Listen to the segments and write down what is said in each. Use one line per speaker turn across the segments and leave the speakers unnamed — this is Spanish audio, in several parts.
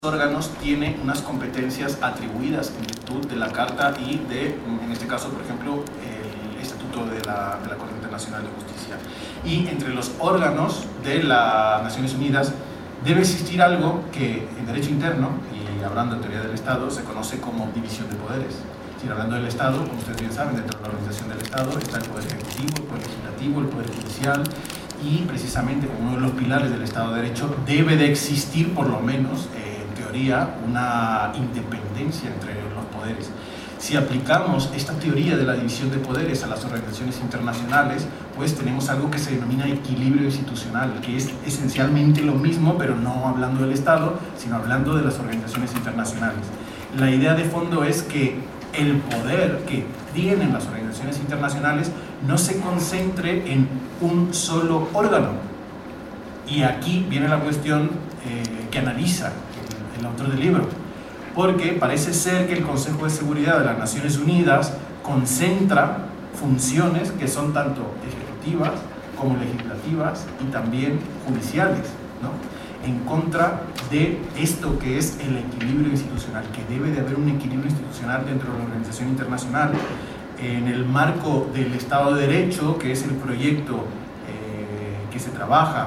órganos tiene unas competencias atribuidas en virtud de la Carta y de, en este caso, por ejemplo, el Estatuto de la Corte Internacional de Justicia. Y entre los órganos de las Naciones Unidas debe existir algo que en derecho interno, y hablando en teoría del Estado, se conoce como división de poderes. Si hablando del Estado, como ustedes bien saben, dentro de la organización del Estado está el Poder Ejecutivo, el Poder Legislativo, el Poder Judicial, y precisamente como uno de los pilares del Estado de Derecho debe de existir, por lo menos, en teoría, una independencia entre los poderes. Si aplicamos esta teoría de la división de poderes a las organizaciones internacionales, pues tenemos algo que se denomina equilibrio institucional, que es esencialmente lo mismo, pero no hablando del Estado, sino hablando de las organizaciones internacionales. La idea de fondo es que el poder que tienen las organizaciones internacionales no se concentre en un solo órgano. Y aquí viene la cuestión que analiza el autor del libro, porque parece ser que el Consejo de Seguridad de las Naciones Unidas concentra funciones que son tanto ejecutivas como legislativas y también judiciales, ¿no? En contra de esto que es el equilibrio institucional, que debe de haber un equilibrio institucional dentro de la organización internacional, en el marco del Estado de Derecho, que es el proyecto que se trabaja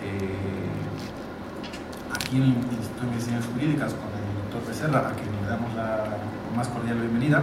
aquí en el Instituto de Investigaciones Jurídicas con el doctor Becerra, a quien le damos la más cordial bienvenida.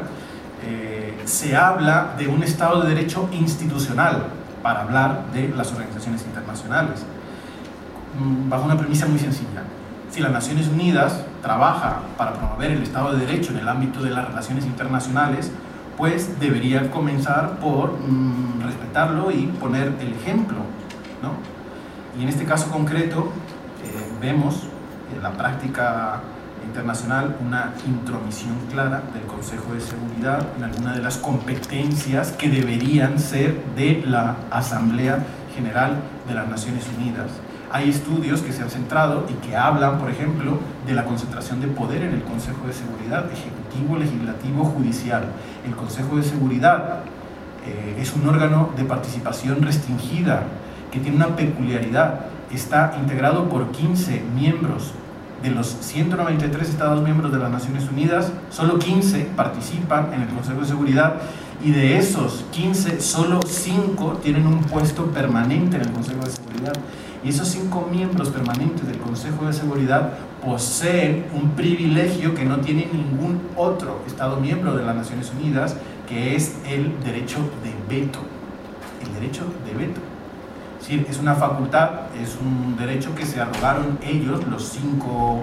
Se habla de un Estado de Derecho institucional para hablar de las organizaciones internacionales, bajo una premisa muy sencilla. Si las Naciones Unidas trabaja para promover el Estado de Derecho en el ámbito de las relaciones internacionales, pues debería comenzar por respetarlo y poner el ejemplo, ¿no? Y en este caso concreto vemos en la práctica internacional una intromisión clara del Consejo de Seguridad en alguna de las competencias que deberían ser de la Asamblea General de las Naciones Unidas. Hay estudios que se han centrado y que hablan, por ejemplo, de la concentración de poder en el Consejo de Seguridad, ejecutivo, legislativo, judicial. El Consejo de Seguridad es un órgano de participación restringida que tiene una peculiaridad. Está integrado por 15 miembros. De los 193 Estados miembros de las Naciones Unidas, solo 15 participan en el Consejo de Seguridad, y de esos 15, solo 5 tienen un puesto permanente en el Consejo de Seguridad. Y esos 5 miembros permanentes del Consejo de Seguridad poseen un privilegio que no tiene ningún otro Estado miembro de las Naciones Unidas, que es el derecho de veto. El derecho de veto. Es decir, es una facultad, es un derecho que se arrogaron ellos, los 5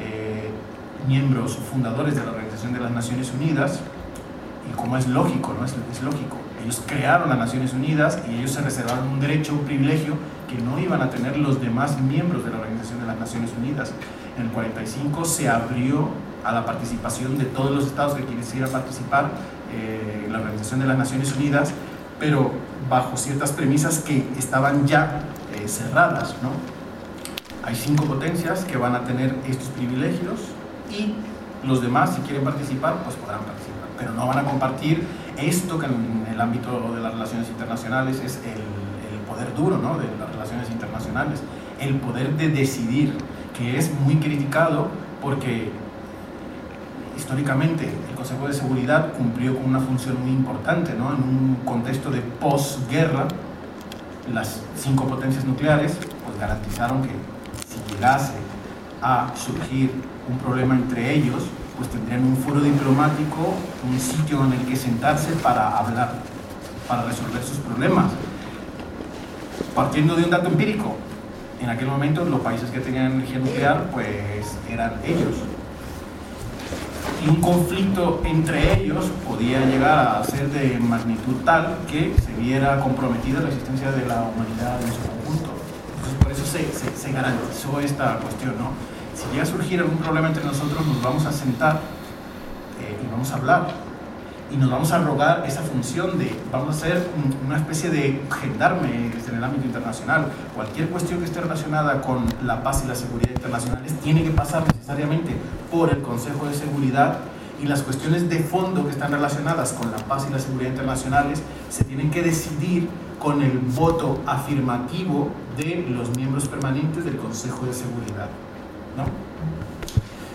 miembros fundadores de la Organización de las Naciones Unidas, y como es lógico, ¿no? Es lógico. Ellos crearon las Naciones Unidas y ellos se reservaron un derecho, un privilegio que no iban a tener los demás miembros de la Organización de las Naciones Unidas. En el 45 se abrió a la participación de todos los estados que quisieran participar en la Organización de las Naciones Unidas, pero bajo ciertas premisas que estaban ya cerradas, ¿no? Hay 5 potencias que van a tener estos privilegios y los demás, si quieren participar, pues podrán participar, pero no van a compartir esto que en el ámbito de las relaciones internacionales es el poder duro, ¿no? De las relaciones internacionales, el poder de decidir, que es muy criticado porque históricamente el Consejo de Seguridad cumplió con una función muy importante, ¿no? En un contexto de posguerra, las 5 potencias nucleares pues garantizaron que si llegase a surgir un problema entre ellos, pues tendrían un foro diplomático, un sitio en el que sentarse para hablar, para resolver sus problemas. Partiendo de un dato empírico, en aquel momento los países que tenían energía nuclear pues eran ellos. Y un conflicto entre ellos podía llegar a ser de magnitud tal que se viera comprometida la existencia de la humanidad en su conjunto. Entonces, por eso se garantizó esta cuestión, ¿no? Si llega a surgir algún problema entre nosotros, nos vamos a sentar y vamos a hablar. Y nos vamos a arrogar esa función de, vamos a ser una especie de gendarmes en el ámbito internacional. Cualquier cuestión que esté relacionada con la paz y la seguridad internacionales tiene que pasar necesariamente por el Consejo de Seguridad, y las cuestiones de fondo que están relacionadas con la paz y la seguridad internacionales se tienen que decidir con el voto afirmativo de los miembros permanentes del Consejo de Seguridad, ¿no?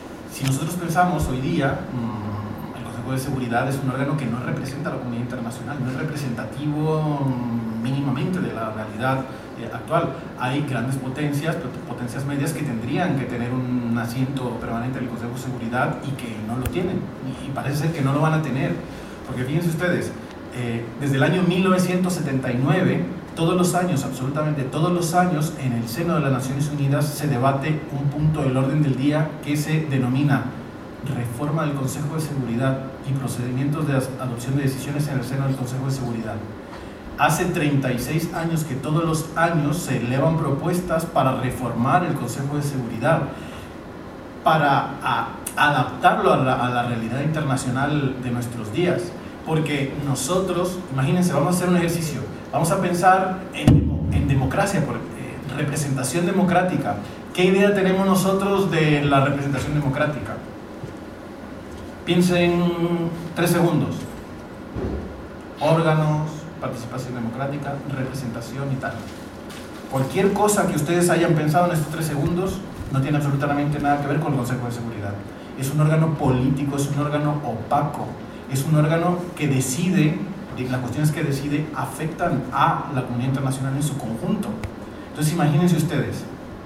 Si nosotros pensamos hoy día, el Consejo de Seguridad es un órgano que no representa a la comunidad internacional, no es representativo mínimamente de la realidad actual. Hay grandes potencias, potencias medias que tendrían que tener un asiento permanente en el Consejo de Seguridad y que no lo tienen, y parece ser que no lo van a tener, porque fíjense ustedes, desde el año 1979, todos los años, absolutamente todos los años, en el seno de las Naciones Unidas se debate un punto del orden del día que se denomina reforma del Consejo de Seguridad y procedimientos de adopción de decisiones en el seno del Consejo de Seguridad. Hace 36 años que todos los años se elevan propuestas para reformar el Consejo de Seguridad, para adaptarlo a la realidad internacional de nuestros días. Porque nosotros, imagínense, vamos a hacer un ejercicio, vamos a pensar en democracia, representación democrática. ¿Qué idea tenemos nosotros de la representación democrática? Piensen 3 segundos. Órganos, participación democrática, representación y tal. Cualquier cosa que ustedes hayan pensado en estos 3 segundos no tiene absolutamente nada que ver con el Consejo de Seguridad. Es un órgano político, es un órgano opaco, es un órgano que decide, las cuestiones que decide afectan a la comunidad internacional en su conjunto. Entonces imagínense ustedes,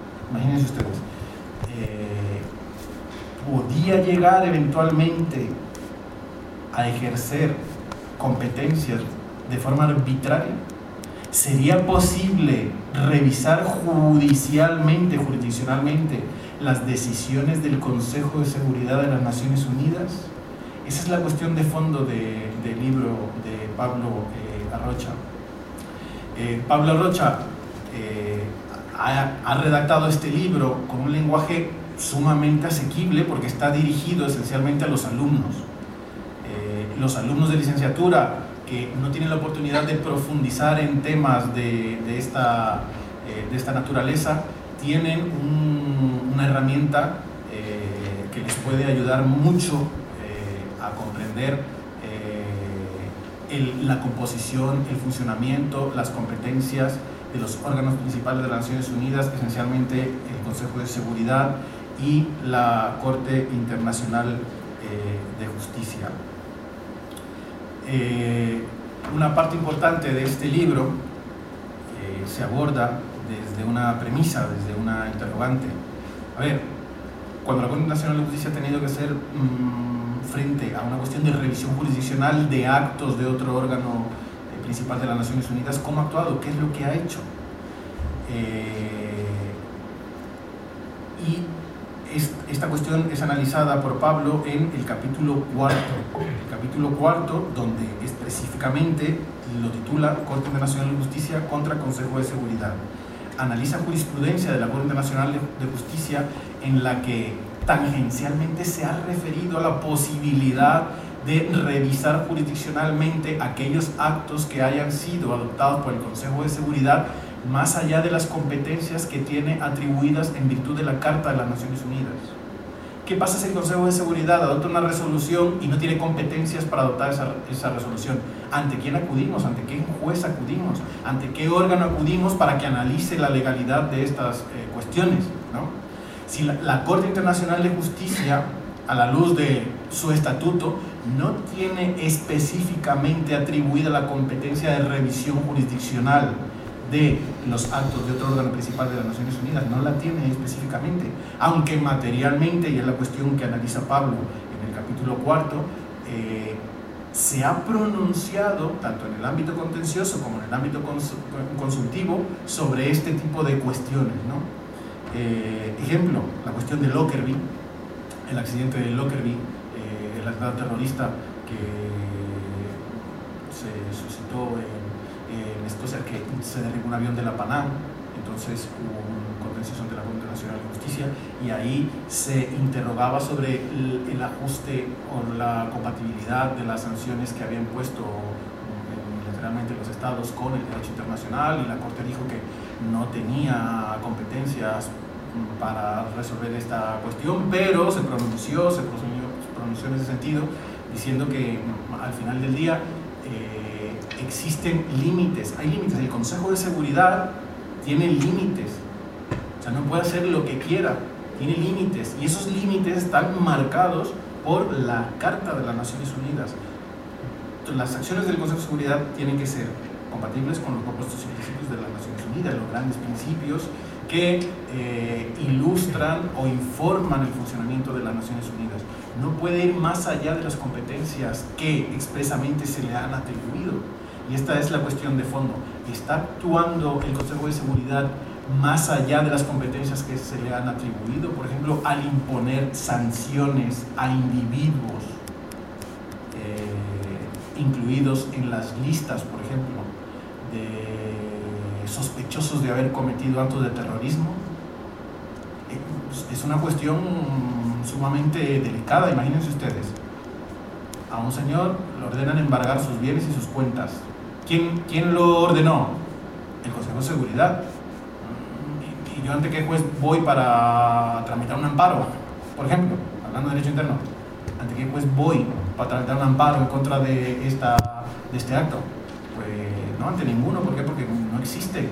¿podía llegar eventualmente a ejercer competencias de forma arbitraria? ¿Sería posible revisar jurisdiccionalmente las decisiones del Consejo de Seguridad de las Naciones Unidas? Esa es la cuestión de fondo del libro de Pablo Arrocha. Pablo Arrocha ha redactado este libro con un lenguaje sumamente asequible porque está dirigido esencialmente a los alumnos. Los alumnos de licenciatura que no tienen la oportunidad de profundizar en temas de esta naturaleza tienen una herramienta que les puede ayudar mucho a comprender la composición, el funcionamiento, las competencias de los órganos principales de las Naciones Unidas, esencialmente el Consejo de Seguridad y la Corte Internacional de Justicia. Una parte importante de este libro se aborda desde una premisa, desde una interrogante. A ver, cuando la Corte Internacional de Justicia ha tenido que hacer frente a una cuestión de revisión jurisdiccional de actos de otro órgano principal de las Naciones Unidas, ¿cómo ha actuado? ¿Qué es lo que ha hecho? Y esta cuestión es analizada por Pablo en el capítulo 4. El capítulo 4, donde específicamente lo titula Corte Internacional de Justicia contra Consejo de Seguridad. Analiza jurisprudencia de la Corte Internacional de Justicia en la que tangencialmente se ha referido a la posibilidad de revisar jurisdiccionalmente aquellos actos que hayan sido adoptados por el Consejo de Seguridad más allá de las competencias que tiene atribuidas en virtud de la Carta de las Naciones Unidas. ¿Qué pasa si el Consejo de Seguridad adopta una resolución y no tiene competencias para adoptar esa resolución? ¿Ante quién acudimos? ¿Ante qué juez acudimos? ¿Ante qué órgano acudimos para que analice la legalidad de estas cuestiones, ¿no? Si la Corte Internacional de Justicia, a la luz de su estatuto, no tiene específicamente atribuida la competencia de revisión jurisdiccional de los actos de otro órgano principal de las Naciones Unidas, no la tiene específicamente, aunque materialmente, y es la cuestión que analiza Pablo en el capítulo 4, se ha pronunciado tanto en el ámbito contencioso como en el ámbito consultivo sobre este tipo de cuestiones, ¿no? Ejemplo, la cuestión de Lockerbie, el accidente de Lockerbie, el atentado terrorista que se suscitó en Escocia, que se derribó un avión de la Panam. Entonces hubo un contencioso ante la Corte Internacional de Justicia y ahí se interrogaba sobre el ajuste o la compatibilidad de las sanciones que habían puesto literalmente los estados con el derecho internacional, y la Corte dijo que no tenía competencias para resolver esta cuestión, pero se pronunció en ese sentido, diciendo que al final del día existen límites, hay límites. El Consejo de Seguridad tiene límites, o sea, no puede hacer lo que quiera. tiene límites, y esos límites están marcados por la Carta de las Naciones Unidas. Las acciones del Consejo de Seguridad tienen que ser compatibles con los propuestos y principios de las Naciones Unidas, los grandes principios que ilustran o informan el funcionamiento de las Naciones Unidas. No puede ir más allá de las competencias que expresamente se le han atribuido. Y esta es la cuestión de fondo. ¿Está actuando el Consejo de Seguridad más allá de las competencias que se le han atribuido? Por ejemplo, al imponer sanciones a individuos incluidos en las listas, por ejemplo, de sospechosos de haber cometido actos de terrorismo. Es una cuestión sumamente delicada. Imagínense ustedes, a un señor le ordenan embargar sus bienes y sus cuentas. ¿Quién lo ordenó? El Consejo de Seguridad. ¿Y yo ante qué juez voy para tramitar un amparo? Por ejemplo, hablando de derecho interno, ¿ante qué juez voy para tramitar un amparo en contra de este acto? Pues no, ante ninguno. ¿Por qué? Porque no existe.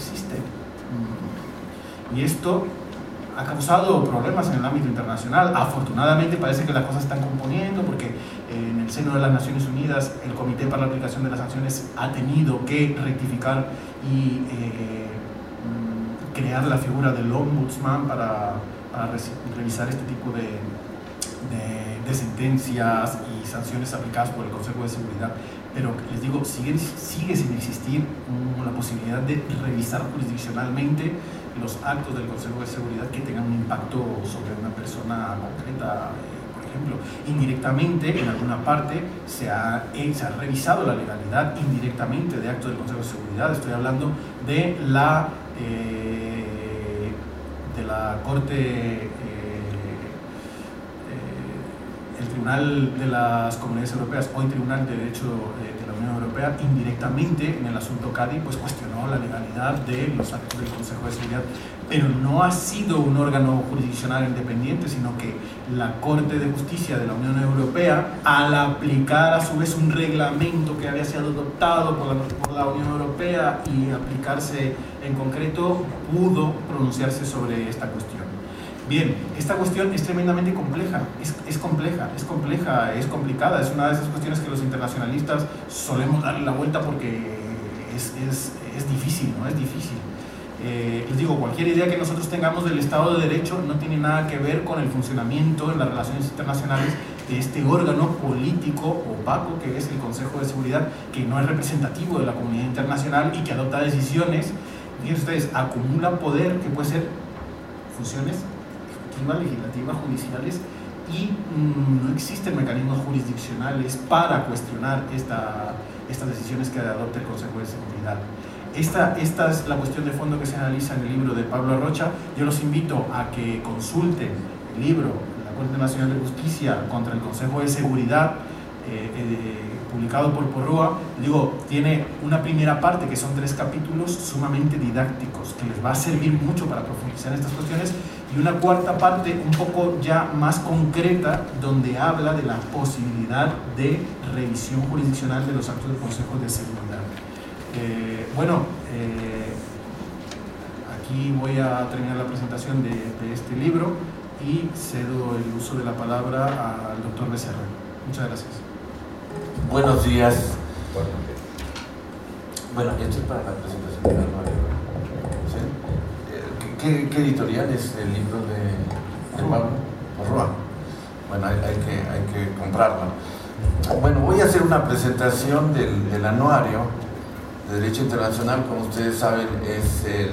Y esto ha causado problemas en el ámbito internacional. Afortunadamente parece que las cosas están componiendo, porque en el seno de las Naciones Unidas el Comité para la Aplicación de las Sanciones ha tenido que rectificar y crear la figura del ombudsman para revisar este tipo de sentencias y sanciones aplicadas por el Consejo de Seguridad. Pero les digo, sigue sin existir la posibilidad de revisar jurisdiccionalmente los actos del Consejo de Seguridad que tengan un impacto sobre una persona concreta. Por ejemplo, indirectamente, en alguna parte, se ha revisado la legalidad indirectamente de actos del Consejo de Seguridad. Estoy hablando de la Corte, el Tribunal de las Comunidades Europeas, hoy Tribunal de Derecho de la Unión Europea, indirectamente en el asunto Cadi, pues cuestionó la legalidad de los actos del Consejo de Seguridad, pero no ha sido un órgano jurisdiccional independiente, sino que la Corte de Justicia de la Unión Europea, al aplicar a su vez un reglamento que había sido adoptado por la Unión Europea y aplicarse en concreto, pudo pronunciarse sobre esta cuestión. Bien, esta cuestión es tremendamente compleja, es complicada, es una de esas cuestiones que los internacionalistas solemos darle la vuelta porque es difícil, ¿no? Es difícil. Les digo, cualquier idea que nosotros tengamos del Estado de Derecho no tiene nada que ver con el funcionamiento en las relaciones internacionales de este órgano político opaco que es el Consejo de Seguridad, que no es representativo de la comunidad internacional y que adopta decisiones. Fíjense ustedes, acumula poder que puede ser funciones legislativas, judiciales, y no existen mecanismos jurisdiccionales para cuestionar estas decisiones que adopta el Consejo de Seguridad. Esta es la cuestión de fondo que se analiza en el libro de Pablo Arrocha. Yo los invito a que consulten el libro La Corte Nacional de Justicia contra el Consejo de Seguridad, publicado por Porrúa. Digo, tiene una primera parte que son 3 capítulos sumamente didácticos que les va a servir mucho para profundizar en estas cuestiones, y una cuarta parte un poco ya más concreta donde habla de la posibilidad de revisión jurisdiccional de los actos del Consejo de Seguridad. Aquí voy a terminar la presentación de este libro y cedo el uso de la palabra al doctor Becerra. Muchas gracias.
Buenos días. Bueno, esto es para la presentación de la nueva. ¿Sí? ¿Qué editorial es el libro de Pablo? Porrúa. Bueno, hay que comprarlo. Bueno, voy a hacer una presentación del anuario de Derecho Internacional. Como ustedes saben, es el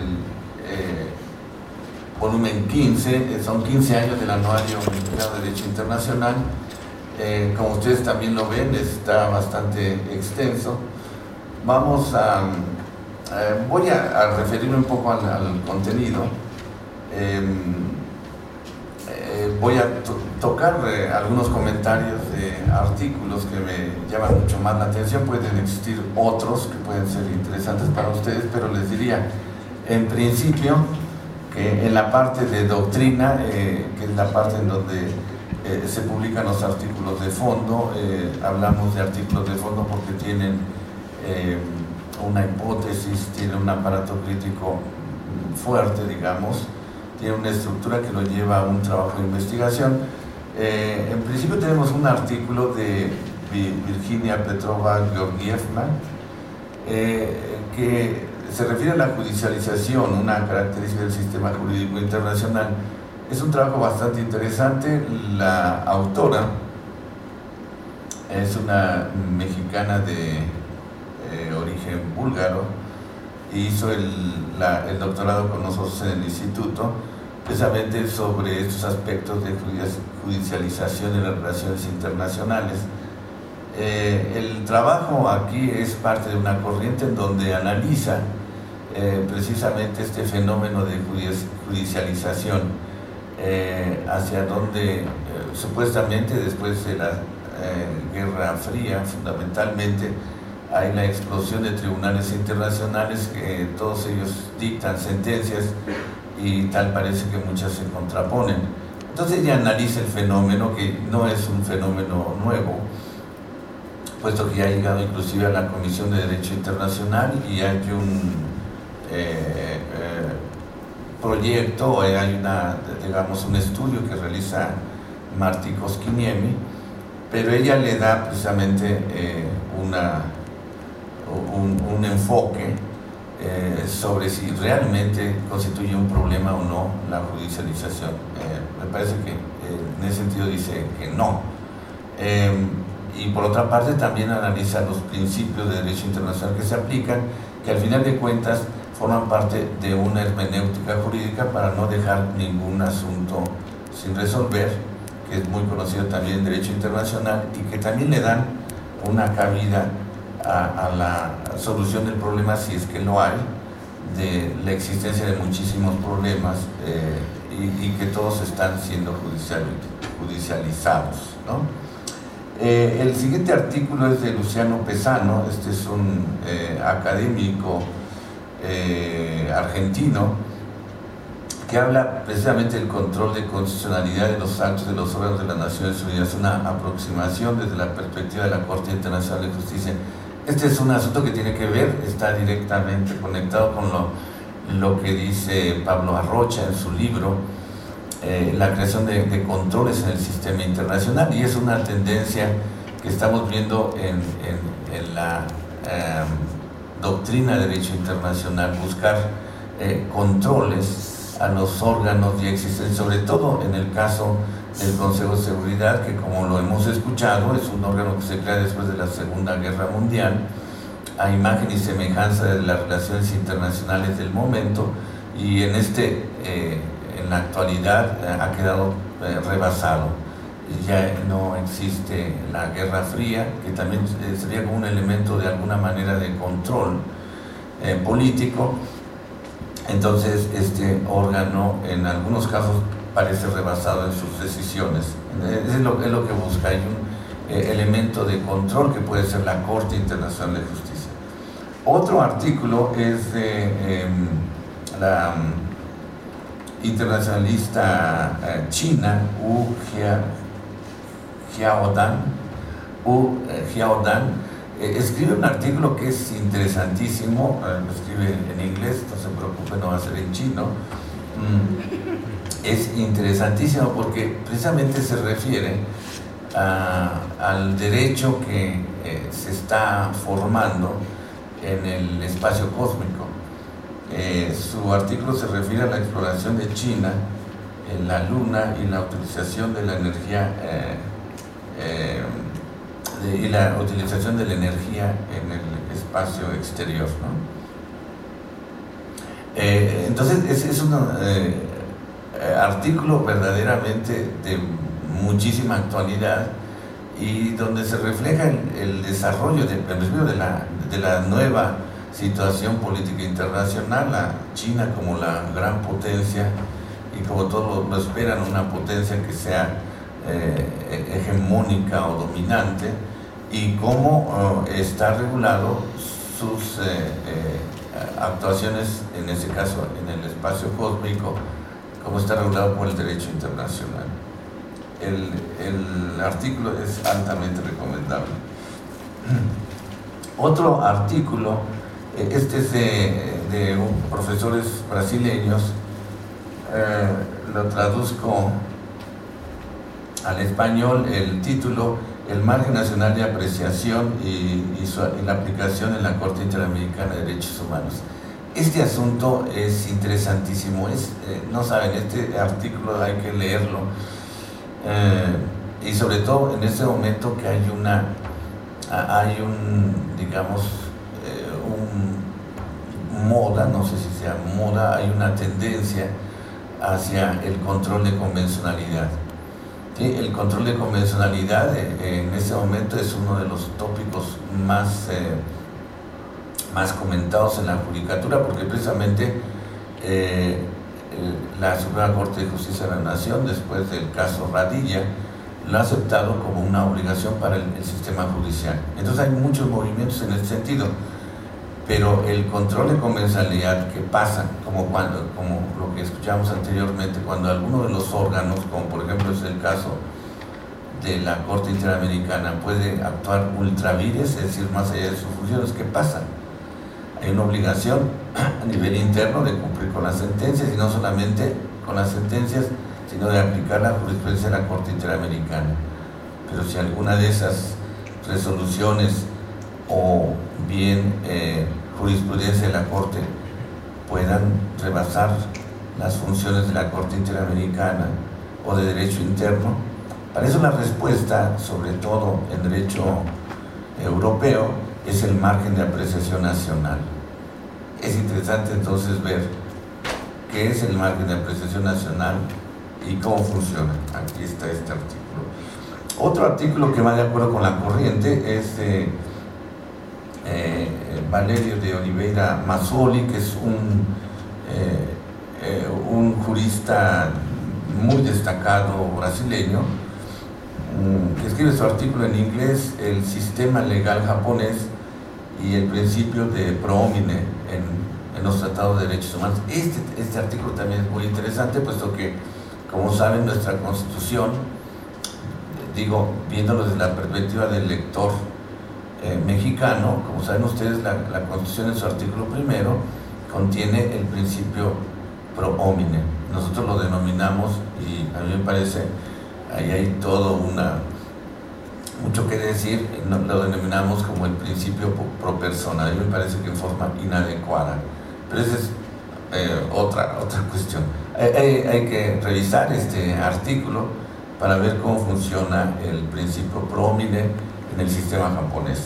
volumen 15, son 15 años del anuario de Derecho Internacional. Como ustedes también lo ven, está bastante extenso. Voy a referirme un poco al contenido. Voy a tocar algunos comentarios de artículos que me llaman mucho más la atención. Pueden existir otros que pueden ser interesantes para ustedes, pero les diría, en principio, que en la parte de doctrina, que es la parte en donde se publican los artículos de fondo, hablamos de artículos de fondo porque tienen una hipótesis, tienen un aparato crítico fuerte, digamos, tiene una estructura que lo lleva a un trabajo de investigación. En principio tenemos un artículo de Virginia Petrova Georgievna que se refiere a la judicialización, una característica del sistema jurídico internacional. Es un trabajo bastante interesante. La autora es una mexicana de origen búlgaro, hizo el doctorado con nosotros en el instituto, precisamente sobre estos aspectos de judicialización de las relaciones internacionales. El trabajo aquí es parte de una corriente en donde analiza precisamente este fenómeno de judicialización, hacia donde supuestamente después de la Guerra Fría, fundamentalmente, hay la explosión de tribunales internacionales que todos ellos dictan sentencias y tal parece que muchas se contraponen. Entonces ella analiza el fenómeno, que no es un fenómeno nuevo, puesto que ya ha llegado inclusive a la Comisión de Derecho Internacional y hay un proyecto, hay un estudio que realiza Martí Koskiniemi, pero ella le da precisamente un enfoque sobre si realmente constituye un problema o no la judicialización. Me parece que en ese sentido dice que no. Y por otra parte también analiza los principios de derecho internacional que se aplican, que al final de cuentas forman parte de una hermenéutica jurídica para no dejar ningún asunto sin resolver, que es muy conocido también en derecho internacional y que también le dan una cabida a la solución del problema, si es que lo hay, de la existencia de muchísimos problemas y que todos están siendo judicializados, ¿no? El siguiente artículo es de Luciano Pesano. Este es un académico argentino que habla precisamente del control de constitucionalidad de los actos de los órganos de las Naciones Unidas, una aproximación desde la perspectiva de la Corte Internacional de Justicia. Este es un asunto que tiene que ver, está directamente conectado con lo que dice Pablo Arrocha en su libro, la creación de controles en el sistema internacional, y es una tendencia que estamos viendo en la doctrina de derecho internacional, buscar controles a los órganos ya existentes, sobre todo en el caso del Consejo de Seguridad, que como lo hemos escuchado, es un órgano que se crea después de la Segunda Guerra Mundial, a imagen y semejanza de las relaciones internacionales del momento, y en la actualidad ha quedado rebasado. Ya no existe la Guerra Fría, que también sería como un elemento de alguna manera de control político. Entonces este órgano en algunos casos parece rebasado en sus decisiones. Es lo que busca. Hay un elemento de control que puede ser la Corte Internacional de Justicia. Otro artículo es de la internacionalista china Wu Jiaodan. Escribe un artículo que es interesantísimo, lo escribe en inglés, no se preocupe, no va a ser en chino. Es interesantísimo porque precisamente se refiere al derecho que se está formando en el espacio cósmico. Su artículo se refiere a la exploración de China en la Luna y la utilización de la energía en el espacio exterior, ¿no? Entonces es un artículo verdaderamente de muchísima actualidad y donde se refleja el desarrollo de la nueva situación política internacional, a China como la gran potencia y como todos lo esperan, una potencia que sea hegemónica o dominante, y cómo está regulado sus actuaciones, en este caso en el espacio cósmico, cómo está regulado por el derecho internacional. El artículo es altamente recomendable. Otro artículo, este es de profesores brasileños, lo traduzco al español, el título: el margen nacional de apreciación y la aplicación en la Corte Interamericana de Derechos Humanos. Este asunto es interesantísimo, no saben, este artículo hay que leerlo, y sobre todo en este momento que hay digamos, moda, no sé si sea moda, hay una tendencia hacia el control de convencionalidad. ¿Sí? El control de convencionalidad en este momento es uno de los tópicos más comentados en la judicatura, porque precisamente la Suprema Corte de Justicia de la Nación, después del caso Radilla, lo ha aceptado como una obligación para el sistema judicial. Entonces hay muchos movimientos en este sentido, pero el control de convencionalidad que pasa, como lo que escuchamos anteriormente, cuando alguno de los órganos, como por ejemplo es el caso de la Corte Interamericana, puede actuar ultra vires, es decir, más allá de sus funciones, ¿qué pasa? Hay una obligación a nivel interno de cumplir con las sentencias, y no solamente con las sentencias, sino de aplicar la jurisprudencia de la Corte Interamericana. Pero si alguna de esas resoluciones o bien jurisprudencia de la Corte puedan rebasar las funciones de la Corte Interamericana o de derecho interno, para eso la respuesta, sobre todo en derecho europeo, es el margen de apreciación nacional. Es interesante entonces ver qué es el margen de apreciación nacional y cómo funciona. Aquí está este artículo. Otro artículo que va de acuerdo con la corriente es Valerio de Oliveira Mazzoli, que es un jurista muy destacado brasileño, que escribe su artículo en inglés: el sistema legal japonés y el principio de pro homine en los tratados de derechos humanos. Este artículo también es muy interesante, puesto que, como saben, nuestra Constitución, digo, viéndolo desde la perspectiva del lector mexicano, como saben ustedes, la Constitución en su artículo primero contiene el principio pro homine. Nosotros lo denominamos, y a mí me parece, ahí hay todo mucho que decir, lo denominamos como el principio pro persona. A mí me parece que en forma inadecuada, pero esa es otra cuestión. Hay que revisar este artículo para ver cómo funciona el principio pro homine en el sistema japonés.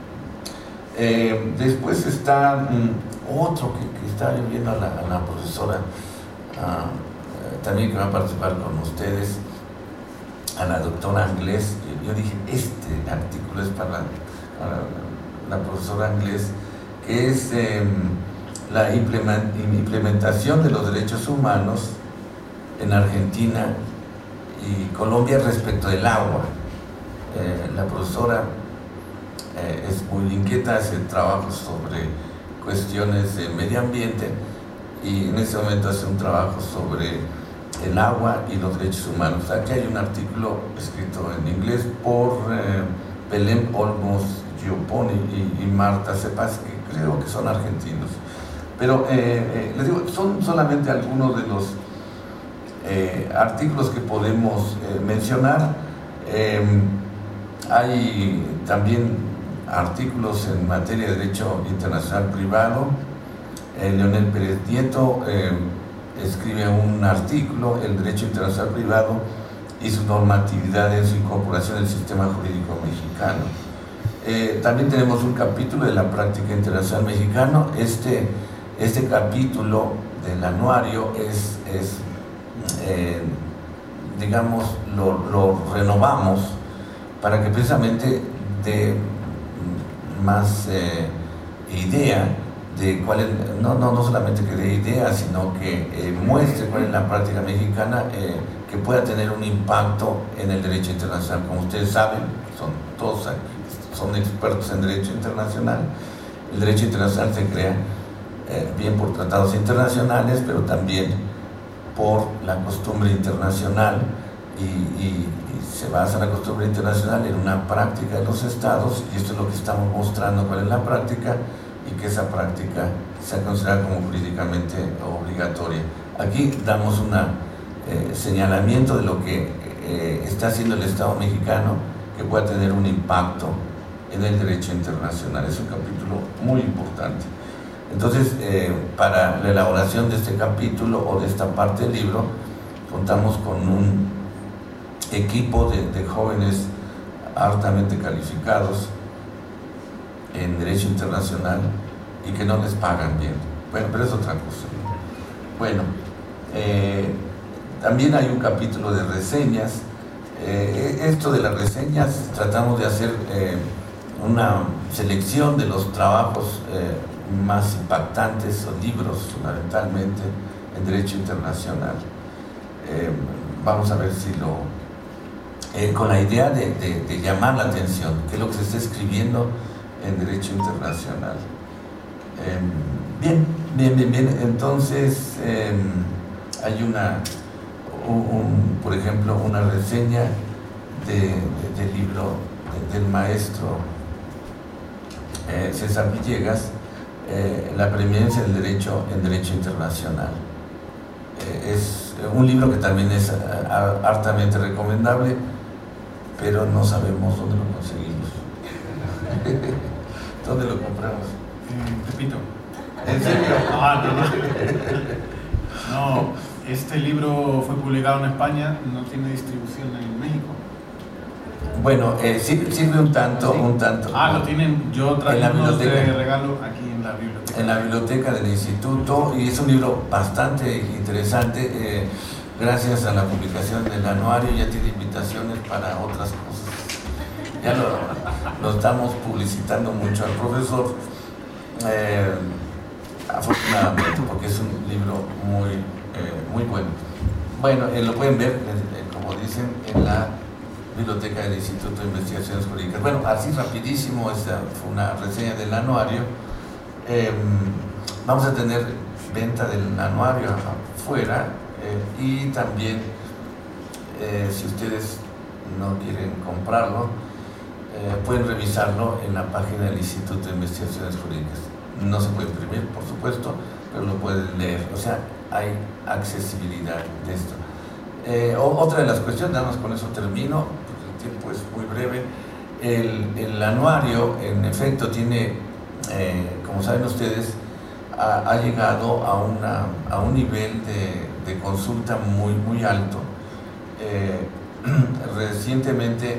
Después está otro que está viendo a la profesora, también que va a participar con ustedes, a la doctora Anglés. Yo dije, este artículo es para la profesora Anglés, que es la implementación de los derechos humanos en Argentina y Colombia respecto del agua. La profesora es muy inquieta, hace trabajos sobre cuestiones de medio ambiente, y en este momento hace un trabajo sobre el agua y los derechos humanos. Aquí hay un artículo escrito en inglés por Belén Olmos Gioponi y Marta Cepas, que creo que son argentinos. Pero les digo, son solamente algunos de los artículos que podemos mencionar. Hay también artículos en materia de derecho internacional privado. Leonel Pérez Nieto escribe un artículo: el derecho internacional privado y su normatividad en su incorporación al sistema jurídico mexicano. También tenemos un capítulo de la práctica internacional mexicana. Este capítulo del anuario digamos, lo renovamos para que precisamente dé más idea de cuál es, no solamente que dé idea, sino que muestre cuál es la práctica mexicana, que pueda tener un impacto en el derecho internacional. Como ustedes saben, todos aquí son expertos en derecho internacional. El derecho internacional se crea bien por tratados internacionales, pero también por la costumbre internacional, y se basa la costumbre internacional en una práctica de los estados, y esto es lo que estamos mostrando, cuál es la práctica, y que esa práctica sea considerada como jurídicamente obligatoria. Aquí damos un señalamiento de lo que está haciendo el Estado mexicano que pueda tener un impacto en el derecho internacional. Es un capítulo muy importante. Entonces, para la elaboración de este capítulo o de esta parte del libro, contamos con un equipo de jóvenes altamente calificados en derecho internacional y que no les pagan bien. Bueno, pero es otra cosa. Bueno, también hay un capítulo de reseñas. Esto de las reseñas, tratamos de hacer una selección de los trabajos más impactantes, o libros fundamentalmente en derecho internacional. Vamos a ver si con la idea de llamar la atención, qué es lo que se está escribiendo en derecho internacional. Bien. Entonces, hay por ejemplo, una reseña del libro del maestro César Villegas, La preeminencia del derecho en derecho internacional. Es un libro que también es hartamente recomendable, pero no sabemos dónde lo conseguimos. ¿Dónde lo compramos?
Repito.
¿En serio?
No, este libro fue publicado en España, no tiene distribución en México.
Bueno, sirve un tanto.
Lo tienen, yo traje unos de regalo aquí en la biblioteca.
En la biblioteca del instituto, y es un libro bastante interesante. Gracias a la publicación del anuario ya tiene invitaciones para otras cosas. Ya lo estamos publicitando mucho al profesor, afortunadamente, porque es un libro muy bueno. Bueno, lo pueden ver, como dicen, en la biblioteca del Instituto de Investigaciones Jurídicas. Bueno, así rapidísimo, esta fue una reseña del anuario. Vamos a tener venta del anuario afuera, y también, si ustedes no quieren comprarlo, pueden revisarlo en la página del Instituto de Investigaciones Jurídicas. No se puede imprimir, por supuesto, pero lo pueden leer. O sea, hay accesibilidad de esto. Otra de las cuestiones, nada más con eso termino, porque el tiempo es muy breve. El anuario, en efecto, tiene, como saben ustedes, ha llegado a un nivel de consulta muy alto. Recientemente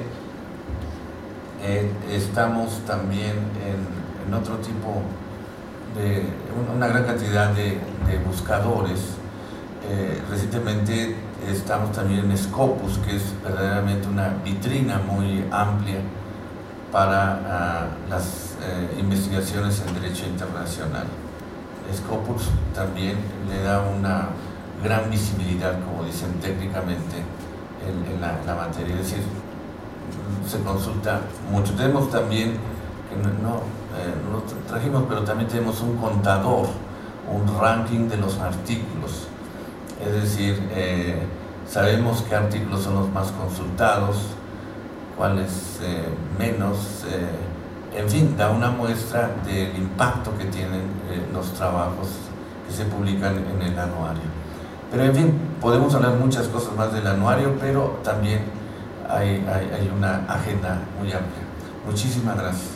estamos también en otro tipo de una gran cantidad de buscadores. Recientemente estamos también en Scopus, que es verdaderamente una vitrina muy amplia para las investigaciones en derecho internacional. Scopus también le da una gran visibilidad, como dicen técnicamente, en la materia, es decir, se consulta mucho. Tenemos también, no lo trajimos, pero también tenemos un contador, un ranking de los artículos, es decir, sabemos qué artículos son los más consultados, cuáles menos, en fin, da una muestra del impacto que tienen los trabajos que se publican en el anuario. Pero en fin, podemos hablar muchas cosas más del anuario, pero también hay una agenda muy amplia. Muchísimas gracias.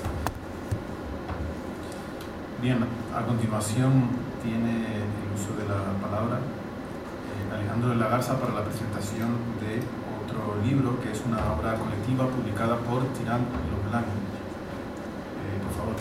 Bien, a continuación tiene el uso de la palabra Alejandro de la Garza para la presentación de otro libro que es una obra colectiva publicada por Tirant Leblanc. Por favor.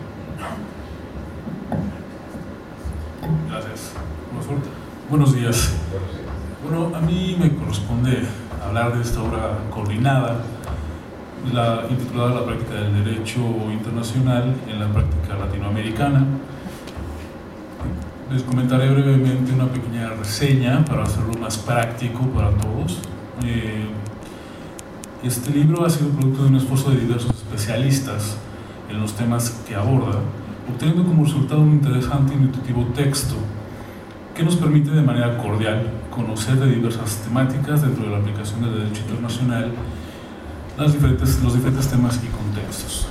Gracias. Buenos días. Bueno, a mí me corresponde hablar de esta obra coordinada, intitulada La práctica del derecho internacional en la práctica latinoamericana. Les comentaré brevemente una pequeña reseña para hacerlo más práctico para todos. Este libro ha sido producto de un esfuerzo de diversos especialistas en los temas que aborda, obteniendo como resultado un interesante y intuitivo texto que nos permite de manera cordial conocer de diversas temáticas dentro de la aplicación del derecho internacional los diferentes temas y contextos.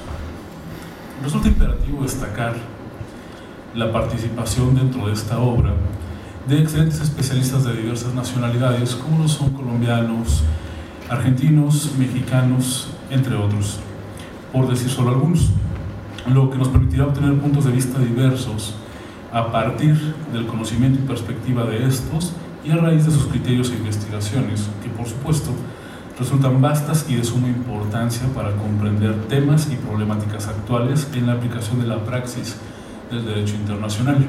Resulta imperativo destacar la participación dentro de esta obra de excelentes especialistas de diversas nacionalidades, como lo son colombianos, argentinos, mexicanos, entre otros, por decir solo algunos, lo que nos permitirá obtener puntos de vista diversos a partir del conocimiento y perspectiva de estos y a raíz de sus criterios e investigaciones, que por supuesto resultan vastas y de suma importancia para comprender temas y problemáticas actuales en la aplicación de la praxis del derecho internacional.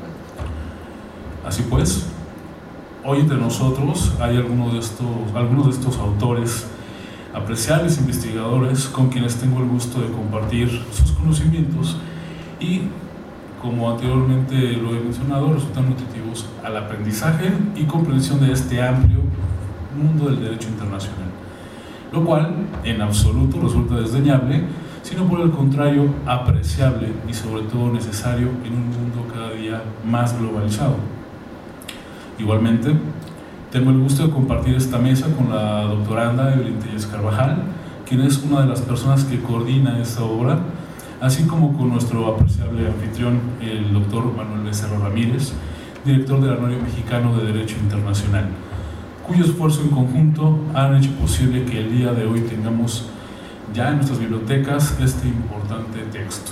Así pues, hoy entre nosotros hay algunos de estos autores apreciables investigadores con quienes tengo el gusto de compartir sus conocimientos y, como anteriormente lo he mencionado, resultan nutritivos al aprendizaje y comprensión de este amplio mundo del derecho internacional, lo cual en absoluto resulta desdeñable, sino por el contrario apreciable y sobre todo necesario en un mundo cada día más globalizado. Igualmente, tengo el gusto de compartir esta mesa con la doctoranda Evelyn Telles Carvajal, quien es una de las personas que coordina esta obra, así como con nuestro apreciable anfitrión, el doctor Manuel Becerra Ramírez, director del Anuario Mexicano de Derecho Internacional, cuyo esfuerzo en conjunto han hecho posible que el día de hoy tengamos ya en nuestras bibliotecas este importante texto.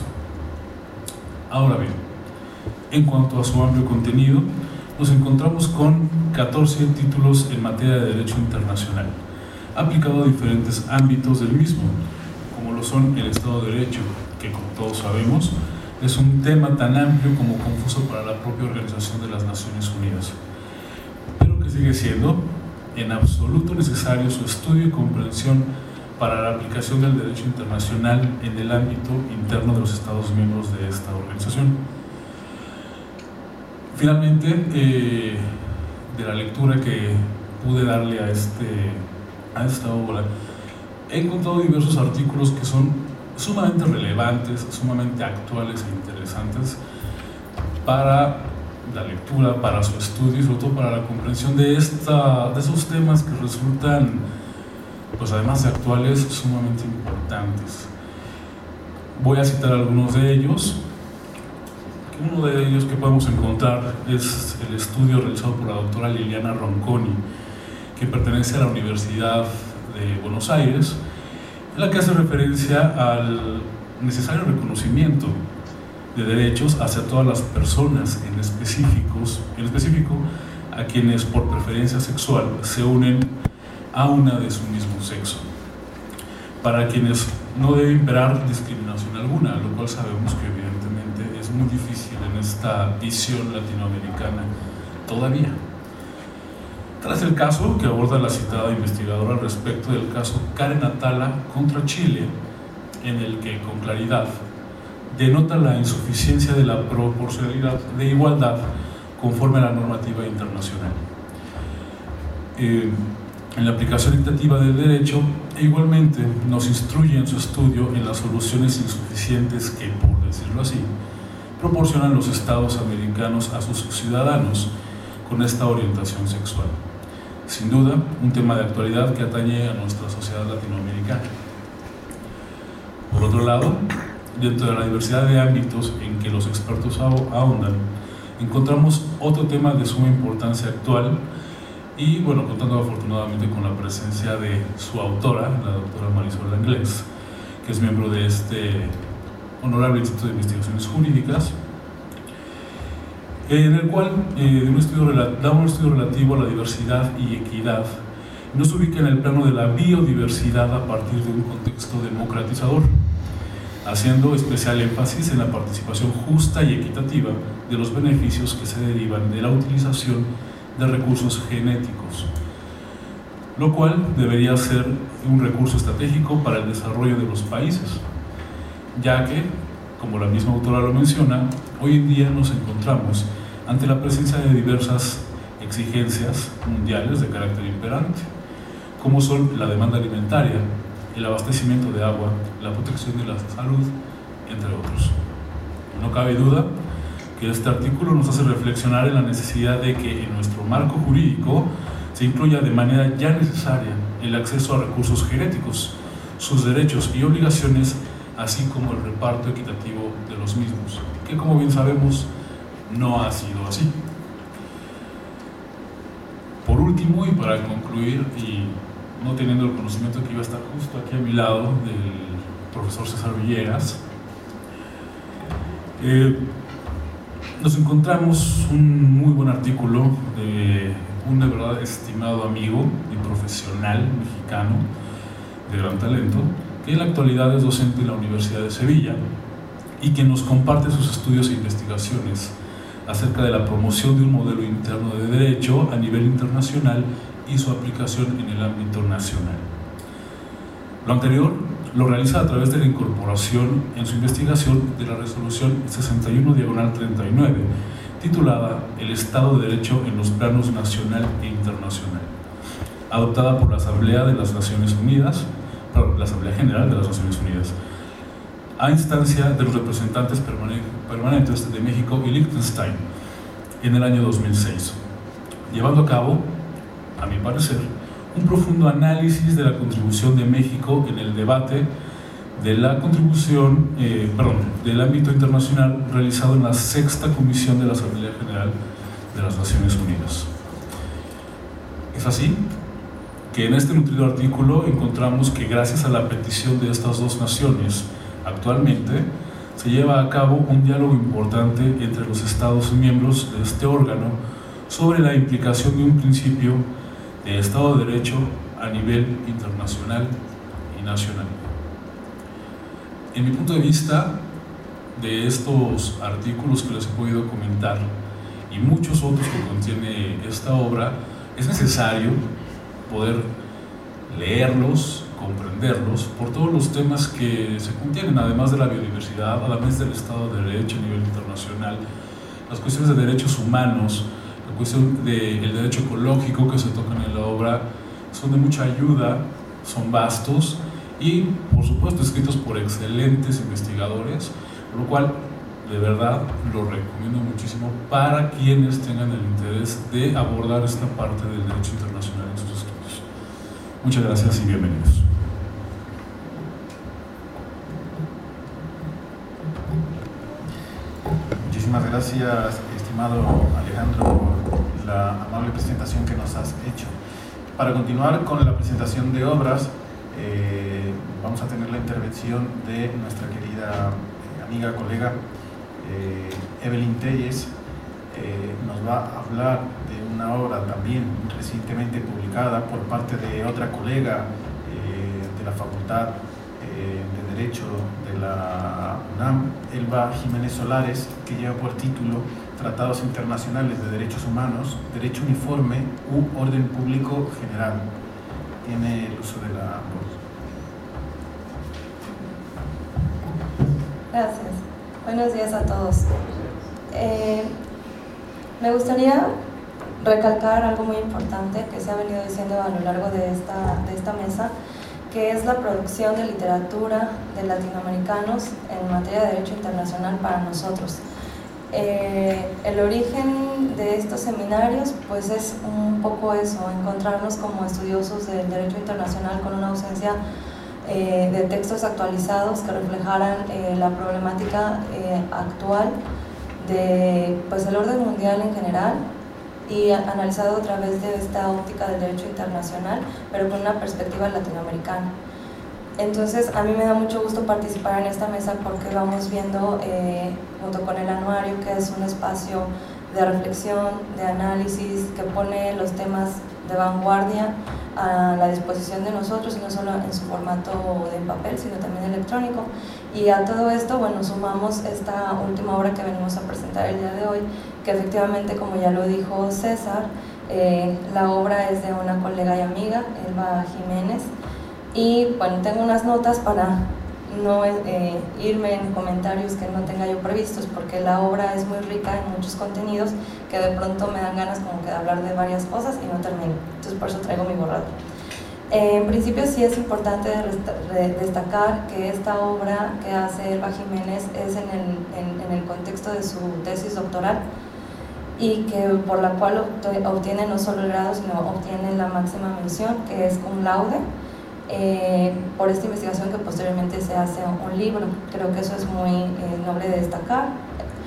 Ahora bien, en cuanto a su amplio contenido, nos encontramos con 14 títulos en materia de derecho internacional, aplicado a diferentes ámbitos del mismo, como lo son el Estado de Derecho, que como todos sabemos es un tema tan amplio como confuso para la propia Organización de las Naciones Unidas, pero que sigue siendo en absoluto necesario su estudio y comprensión para la aplicación del derecho internacional en el ámbito interno de los Estados miembros de esta organización. Finalmente, de la lectura que pude darle a esta obra, he encontrado diversos artículos que son sumamente relevantes, sumamente actuales e interesantes para la lectura, para su estudio y sobre todo para la comprensión de esos temas que resultan, pues además de actuales, sumamente importantes. Voy a citar algunos de ellos. Uno de ellos que podemos encontrar es el estudio realizado por la doctora Liliana Ronconi, que pertenece a la Universidad de Buenos Aires, en la que hace referencia al necesario reconocimiento de derechos hacia todas las personas, en específico a quienes por preferencia sexual se unen a una de su mismo sexo, para quienes no debe imperar discriminación alguna, lo cual sabemos que evidentemente es muy difícil en esta visión latinoamericana todavía. Tras el caso que aborda la citada investigadora al respecto del caso Karen Atala contra Chile, en el que con claridad denota la insuficiencia de la proporcionalidad de igualdad conforme a la normativa internacional en la aplicación equitativa del derecho, e igualmente nos instruye en su estudio en las soluciones insuficientes que, por decirlo así, proporcionan los estados americanos a sus ciudadanos con esta orientación sexual. Sin duda, un tema de actualidad que atañe a nuestra sociedad latinoamericana. Por otro lado, dentro de la diversidad de ámbitos en que los expertos ahondan, encontramos otro tema de suma importancia actual y, bueno, contando afortunadamente con la presencia de su autora, la doctora Marisol Anglés, que es miembro de este honorable Instituto de Investigaciones Jurídicas, en el cual da un estudio relativo a la diversidad y equidad. Nos ubica en el plano de la biodiversidad a partir de un contexto democratizador, haciendo especial énfasis en la participación justa y equitativa de los beneficios que se derivan de la utilización de recursos genéticos, lo cual debería ser un recurso estratégico para el desarrollo de los países, ya que, como la misma autora lo menciona, hoy en día nos encontramos ante la presencia de diversas exigencias mundiales de carácter imperante, como son la demanda alimentaria, el abastecimiento de agua, la protección de la salud, entre otros. No cabe duda que este artículo nos hace reflexionar en la necesidad de que en nuestro marco jurídico se incluya de manera ya necesaria el acceso a recursos genéticos, sus derechos y obligaciones, así como el reparto equitativo de los mismos, que como bien sabemos no ha sido así. último, y para concluir, y no teniendo el conocimiento que iba a estar justo aquí a mi lado del profesor César Villegas, nos encontramos un muy buen artículo de un de verdad estimado amigo y profesional mexicano de gran talento, que en la actualidad es docente en la Universidad de Sevilla y que nos comparte sus estudios e investigaciones acerca de la promoción de un modelo interno de derecho a nivel internacional y su aplicación en el ámbito nacional. Lo anterior lo realiza a través de la incorporación en su investigación de la resolución 61/39, titulada El Estado de Derecho en los planos nacional e internacional, adoptada por la Asamblea de las Naciones Unidas, la Asamblea General de las Naciones Unidas, a instancia de los representantes permanentes de México y Liechtenstein en el año 2006, llevando a cabo, a mi parecer, un profundo análisis de la contribución de México en el debate de la contribución, del ámbito internacional realizado en la sexta comisión de la Asamblea General de las Naciones Unidas. Es así que en este nutrido artículo encontramos que gracias a la petición de estas dos naciones, actualmente se lleva a cabo un diálogo importante entre los Estados miembros de este órgano sobre la implicación de un principio de Estado de Derecho a nivel internacional y nacional. En mi punto de vista, de estos artículos que les he podido comentar y muchos otros que contiene esta obra, es necesario poder leerlos, comprenderlos por todos los temas que se contienen, además de la biodiversidad, además del Estado de Derecho a nivel internacional, las cuestiones de derechos humanos, la cuestión del derecho ecológico que se tocan en la obra, son de mucha ayuda, son vastos y, por supuesto, escritos por excelentes investigadores, por lo cual, de verdad, lo recomiendo muchísimo para quienes tengan el interés de abordar esta parte del derecho internacional en sus estudios. Muchas gracias y bienvenidos.
Muchísimas gracias, estimado Alejandro, por la amable presentación que nos has hecho. Para continuar con la presentación de obras, vamos a tener la intervención de nuestra querida amiga, colega Evelyn Telles. Nos va a hablar de una obra también recientemente publicada por parte de otra colega de la Facultad de Derecho de la UNAM, Elba Jiménez Solares, que lleva por título Tratados Internacionales de Derechos Humanos, Derecho Uniforme u Orden Público General. Tiene el uso de la voz.
Gracias. Buenos días a todos. Me gustaría recalcar algo muy importante que se ha venido diciendo a lo largo de esta mesa, que es la producción de literatura de latinoamericanos en materia de derecho internacional para nosotros. El origen de estos seminarios pues es un poco eso, encontrarnos como estudiosos del derecho internacional con una ausencia de textos actualizados que reflejaran la problemática actual de pues, el orden mundial en general y analizado a través de esta óptica del derecho internacional, pero con una perspectiva latinoamericana. Entonces, a mí me da mucho gusto participar en esta mesa porque vamos viendo, junto con el anuario, que es un espacio de reflexión, de análisis, que pone los temas de vanguardia a la disposición de nosotros, y no solo en su formato de papel, sino también electrónico. Y a todo esto, bueno, sumamos esta última obra que venimos a presentar el día de hoy, que efectivamente, como ya lo dijo César, la obra es de una colega y amiga, Elba Jiménez, y bueno, tengo unas notas para no irme en comentarios que no tenga yo previstos, porque la obra es muy rica en muchos contenidos que de pronto me dan ganas como que de hablar de varias cosas y no termino, entonces por eso traigo mi borrador. En principio sí es importante destacar que esta obra que hace Elba Jiménez es en el contexto de su tesis doctoral, y que por la cual obtiene no solo el grado, sino obtiene la máxima mención, que es cum laude, por esta investigación que posteriormente se hace un libro. Creo que eso es muy noble de destacar.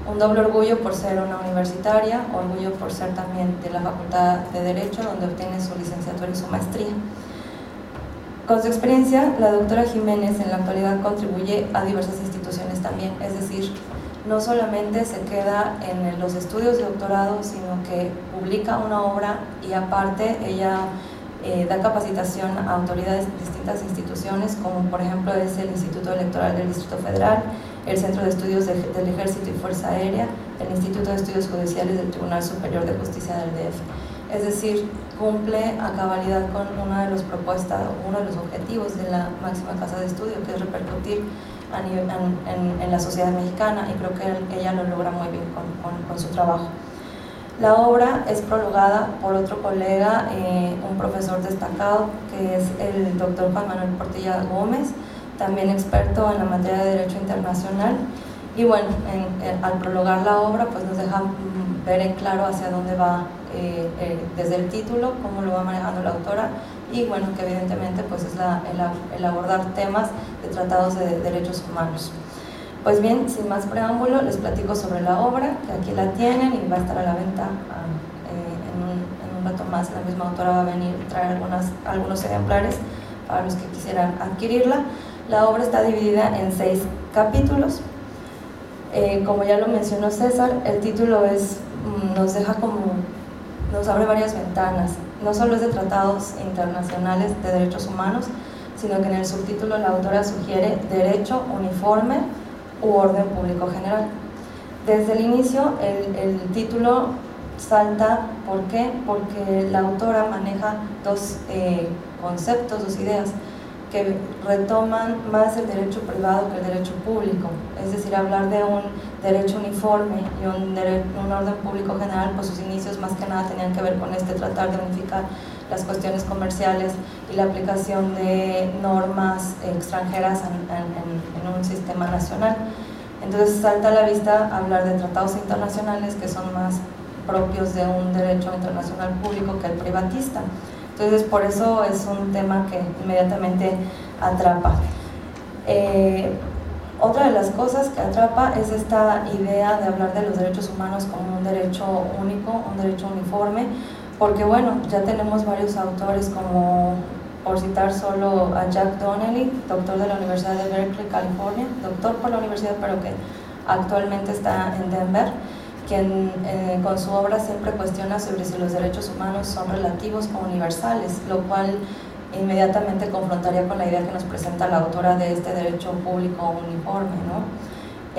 Un doble orgullo por ser una universitaria, orgullo por ser también de la Facultad de Derecho, donde obtiene su licenciatura y su maestría. Con su experiencia, la doctora Jiménez en la actualidad contribuye a diversas instituciones también, es decir, no solamente se queda en los estudios de doctorado, sino que publica una obra y aparte ella da capacitación a autoridades de distintas instituciones, como por ejemplo es el Instituto Electoral del Distrito Federal, el Centro de Estudios del Ejército y Fuerza Aérea, el Instituto de Estudios Judiciales del Tribunal Superior de Justicia del DF. Es decir, cumple a cabalidad con una de las propuestas, uno de los objetivos de la máxima casa de estudio, que es repercutir en la sociedad mexicana, y creo que ella lo logra muy bien con su trabajo. La obra es prologada por otro colega, un profesor destacado, que es el doctor Juan Manuel Portilla Gómez, también experto en la materia de Derecho Internacional, y bueno, al prologar la obra pues nos deja ver en claro hacia dónde va desde el título, cómo lo va manejando la autora, y bueno, que evidentemente pues es el abordar temas de tratados de derechos humanos. Pues bien, sin más preámbulo, les platico sobre la obra, que aquí la tienen y va a estar a la venta en un rato más. La misma autora va a venir a traer algunos ejemplares para los que quisieran adquirirla. La obra está dividida en 6 capítulos. Como ya lo mencionó César, el título nos abre varias ventanas. No solo es de tratados internacionales de derechos humanos, sino que en el subtítulo la autora sugiere derecho uniforme u orden público general. Desde el inicio el título salta. ¿Por qué? Porque la autora maneja dos conceptos, dos ideas que retoman más el derecho privado que el derecho público. Es decir, hablar de un derecho uniforme y un orden público general, pues sus inicios más que nada tenían que ver con tratar de unificar las cuestiones comerciales y la aplicación de normas extranjeras en un sistema nacional. Entonces salta a la vista hablar de tratados internacionales que son más propios de un derecho internacional público que el privatista. Entonces por eso es un tema que inmediatamente atrapa. Otra de las cosas que atrapa es esta idea de hablar de los derechos humanos como un derecho único, un derecho uniforme, porque bueno, ya tenemos varios autores, como por citar solo a Jack Donnelly, doctor de la Universidad de Berkeley, California, doctor por la universidad pero que actualmente está en Denver, quien con su obra siempre cuestiona sobre si los derechos humanos son relativos o universales, lo cual inmediatamente confrontaría con la idea que nos presenta la autora de este derecho público uniforme, ¿no?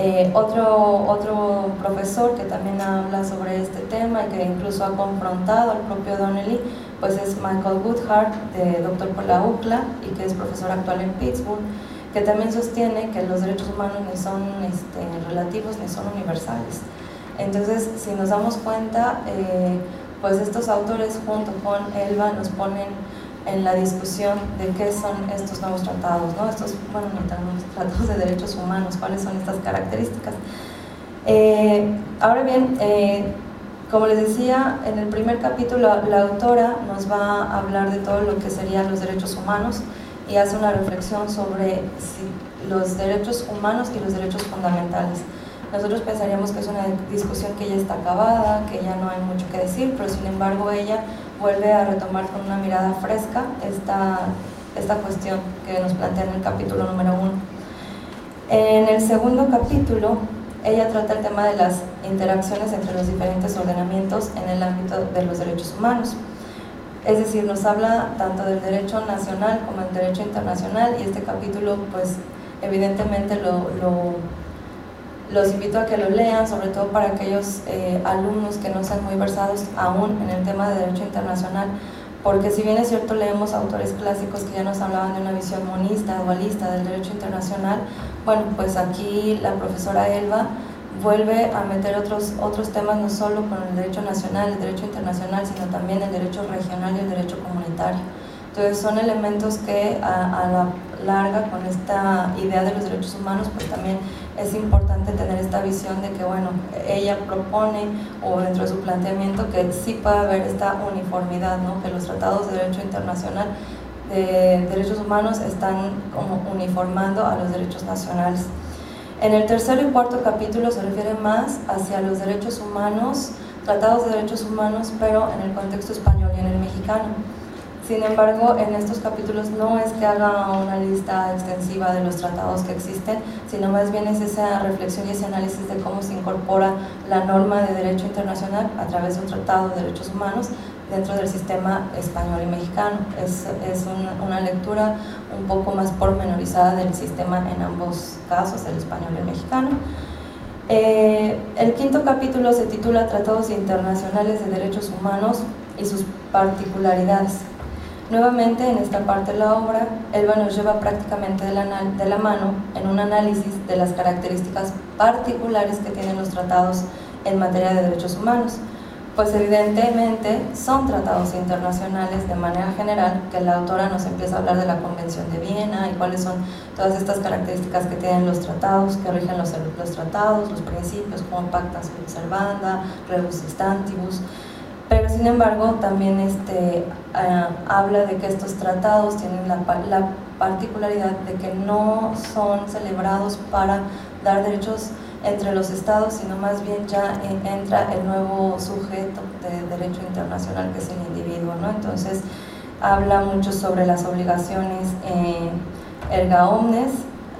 Otro profesor que también habla sobre este tema y que incluso ha confrontado al propio Donnelly, pues es Michael Goodhart, doctor por la UCLA y que es profesor actual en Pittsburgh, que también sostiene que los derechos humanos ni son relativos ni son universales. Entonces, si nos damos cuenta, pues estos autores junto con Elba nos ponen en la discusión de qué son estos nuevos tratados, ¿no? Estos, bueno, nuevos tratados de derechos humanos, cuáles son estas características. Ahora bien, como les decía, en el primer capítulo la autora nos va a hablar de todo lo que serían los derechos humanos y hace una reflexión sobre los derechos humanos y los derechos fundamentales. Nosotros pensaríamos que es una discusión que ya está acabada, que ya no hay mucho que decir, pero sin embargo ella vuelve a retomar con una mirada fresca esta cuestión que nos plantea en el capítulo número 1. En el segundo capítulo, ella trata el tema de las interacciones entre los diferentes ordenamientos en el ámbito de los derechos humanos. Es decir, nos habla tanto del derecho nacional como del derecho internacional, y este capítulo, pues, evidentemente los invito a que lo lean, sobre todo para aquellos alumnos que no sean muy versados aún en el tema de derecho internacional, porque si bien es cierto leemos autores clásicos que ya nos hablaban de una visión monista, dualista del derecho internacional, bueno, pues aquí la profesora Elba vuelve a meter otros temas, no solo con el derecho nacional, el derecho internacional, sino también el derecho regional y el derecho comunitario. Entonces son elementos que a la larga, con esta idea de los derechos humanos, pues también es importante tener esta visión de que, bueno, ella propone, o dentro de su planteamiento, que sí puede haber esta uniformidad, ¿no? Que los tratados de derecho internacional de derechos humanos están como uniformando a los derechos nacionales. En el tercero y cuarto capítulo se refiere más hacia los derechos humanos, tratados de derechos humanos, pero en el contexto español y en el mexicano. Sin embargo, en estos capítulos no es que haga una lista extensiva de los tratados que existen, sino más bien es esa reflexión y ese análisis de cómo se incorpora la norma de derecho internacional a través de un tratado de derechos humanos dentro del sistema español y mexicano. Es una lectura un poco más pormenorizada del sistema en ambos casos, el español y el mexicano. El quinto capítulo se titula Tratados Internacionales de Derechos Humanos y sus particularidades. Nuevamente, en esta parte de la obra, Elba nos lleva prácticamente de la mano en un análisis de las características particulares que tienen los tratados en materia de derechos humanos, pues evidentemente son tratados internacionales de manera general, que la autora nos empieza a hablar de la Convención de Viena y cuáles son todas estas características que tienen los tratados, que rigen los tratados, los principios como pacta sunt servanda, rebus stantibus. Pero sin embargo también habla de que estos tratados tienen la particularidad de que no son celebrados para dar derechos entre los estados, sino más bien ya entra el nuevo sujeto de derecho internacional, que es el individuo, ¿no? Entonces habla mucho sobre las obligaciones erga omnes,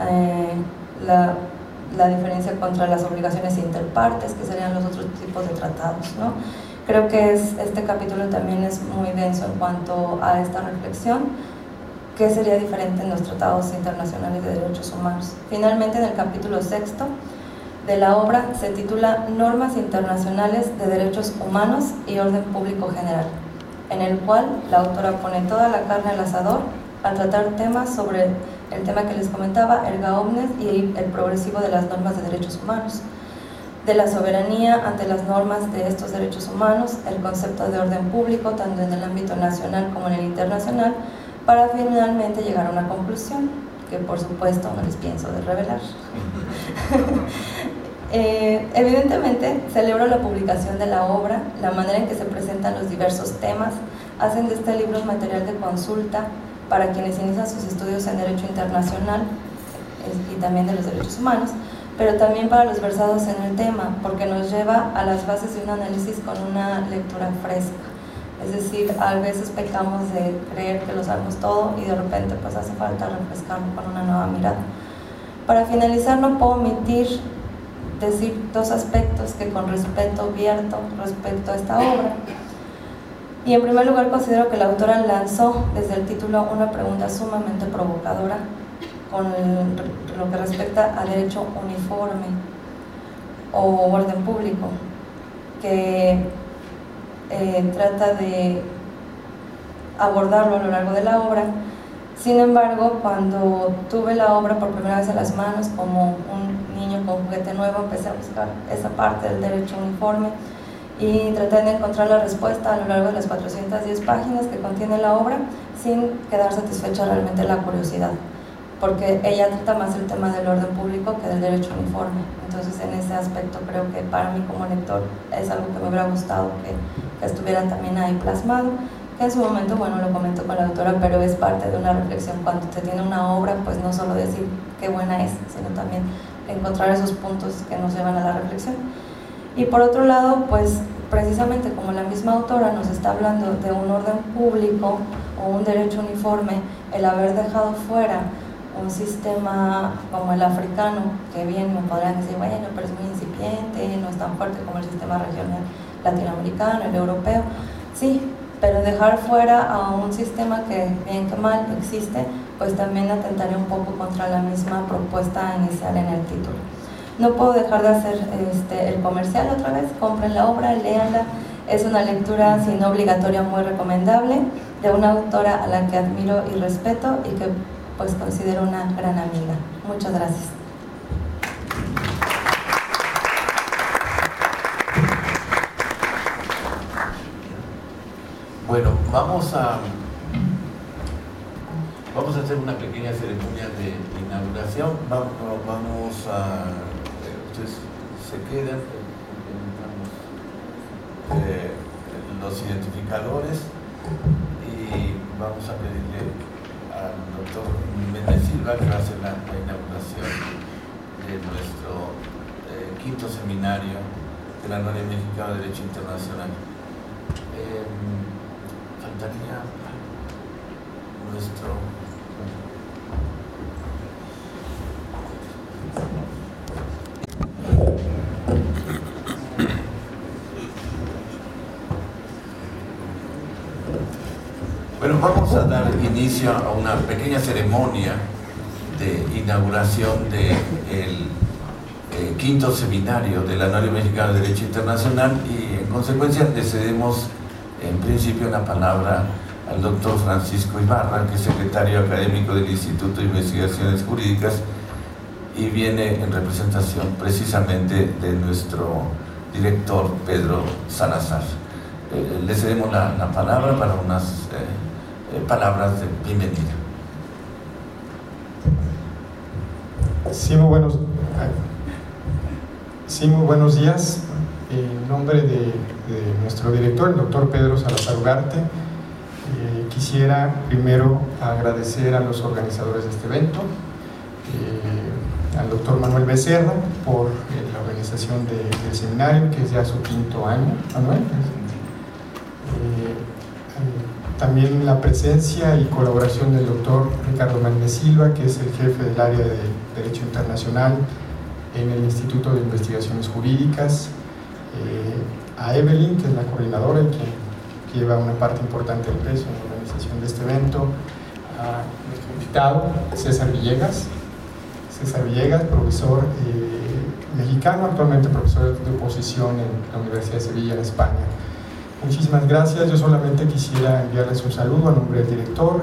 la diferencia contra las obligaciones interpartes, que serían los otros tipos de tratados, ¿no? Creo que este capítulo también es muy denso en cuanto a esta reflexión, que sería diferente en los tratados internacionales de derechos humanos. Finalmente, en el capítulo sexto de la obra se titula Normas Internacionales de Derechos Humanos y Orden Público General, en el cual la autora pone toda la carne al asador al tratar temas sobre el tema que les comentaba, erga omnes, y el progresivo de las normas de derechos humanos, de la soberanía ante las normas de estos derechos humanos, el concepto de orden público tanto en el ámbito nacional como en el internacional, para finalmente llegar a una conclusión que por supuesto no les pienso de revelar. Evidentemente celebro la publicación de la obra, la manera en que se presentan los diversos temas, hacen de este libro un material de consulta para quienes inician sus estudios en derecho internacional y también de los derechos humanos, pero también para los versados en el tema, porque nos lleva a las bases de un análisis con una lectura fresca. Es decir, a veces pecamos de creer que lo sabemos todo y de repente pues hace falta refrescarlo con una nueva mirada. Para finalizar, no puedo omitir decir dos aspectos que con respeto vierto respecto a esta obra. Y en primer lugar, considero que la autora lanzó desde el título una pregunta sumamente provocadora con lo que respecta a derecho uniforme o orden público, que trata de abordarlo a lo largo de la obra. Sin embargo, cuando tuve la obra por primera vez en las manos, como un niño con juguete nuevo, empecé a buscar esa parte del derecho uniforme y traté de encontrar la respuesta a lo largo de las 410 páginas que contiene la obra, sin quedar satisfecha realmente la curiosidad, porque ella trata más el tema del orden público que del derecho uniforme. Entonces, en ese aspecto creo que para mí como lector es algo que me hubiera gustado que estuviera también ahí plasmado, que en su momento, bueno, lo comento con la autora, pero es parte de una reflexión. Cuando se tiene una obra, pues no solo decir qué buena es, sino también encontrar esos puntos que nos llevan a la reflexión. Y por otro lado, pues precisamente como la misma autora nos está hablando de un orden público o un derecho uniforme, el haber dejado fuera un sistema como el africano, que bien me podrán decir, bueno, pero es muy incipiente, no es tan fuerte como el sistema regional latinoamericano, el europeo, sí, pero dejar fuera a un sistema que bien que mal existe, pues también atentaría un poco contra la misma propuesta inicial en el título. No puedo dejar de hacer el comercial otra vez. Compren la obra, léanla, es una lectura sin obligatoria muy recomendable, de una autora a la que admiro y respeto y que pues considero una gran amiga. Muchas gracias.
Bueno, vamos a hacer una pequeña ceremonia de inauguración. Vamos a... ustedes se quedan, los identificadores, y vamos a pedirle al doctor Méndez Silva, que va a hacer la inauguración de nuestro quinto seminario de la Anuario Mexicano de Derecho Internacional. Faltaría nuestro... Bueno, vamos a dar inicio a una pequeña ceremonia de inauguración del quinto seminario del Anuario Mexicano de Derecho Internacional, y en consecuencia le cedemos en principio la palabra al doctor Francisco Ibarra, que es secretario académico del Instituto de Investigaciones Jurídicas y viene en representación precisamente de nuestro director Pedro Salazar. Le cedemos la palabra para unas palabras de bienvenida.
Sí, muy buenos días. En nombre de nuestro director, el doctor Pedro Salazar Ugarte, quisiera primero agradecer a los organizadores de este evento, al doctor Manuel Becerra por la organización del seminario, que es ya su quinto año. Manuel, también la presencia y colaboración del doctor Ricardo Méndez Silva, que es el jefe del área de Derecho Internacional en el Instituto de Investigaciones Jurídicas, a Evelyn, que es la coordinadora y que lleva una parte importante del peso en la organización de este evento, a nuestro invitado César Villegas, profesor mexicano, actualmente profesor de oposición en la Universidad de Sevilla, en España. Muchísimas gracias. Yo solamente quisiera enviarles un saludo a nombre del director,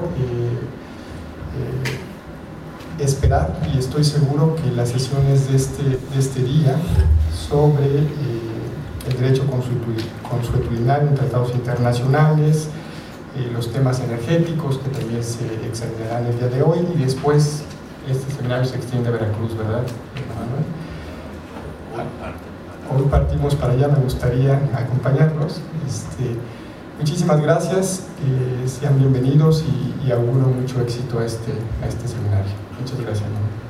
esperar, y estoy seguro que las sesiones de este día sobre el derecho consuetudinario en tratados internacionales, los temas energéticos que también se examinarán el día de hoy, y después este seminario se extiende a Veracruz, ¿verdad, Manuel? Hoy partimos para allá, me gustaría acompañarlos. Muchísimas gracias, sean bienvenidos y auguro mucho éxito a este seminario. Muchas gracias.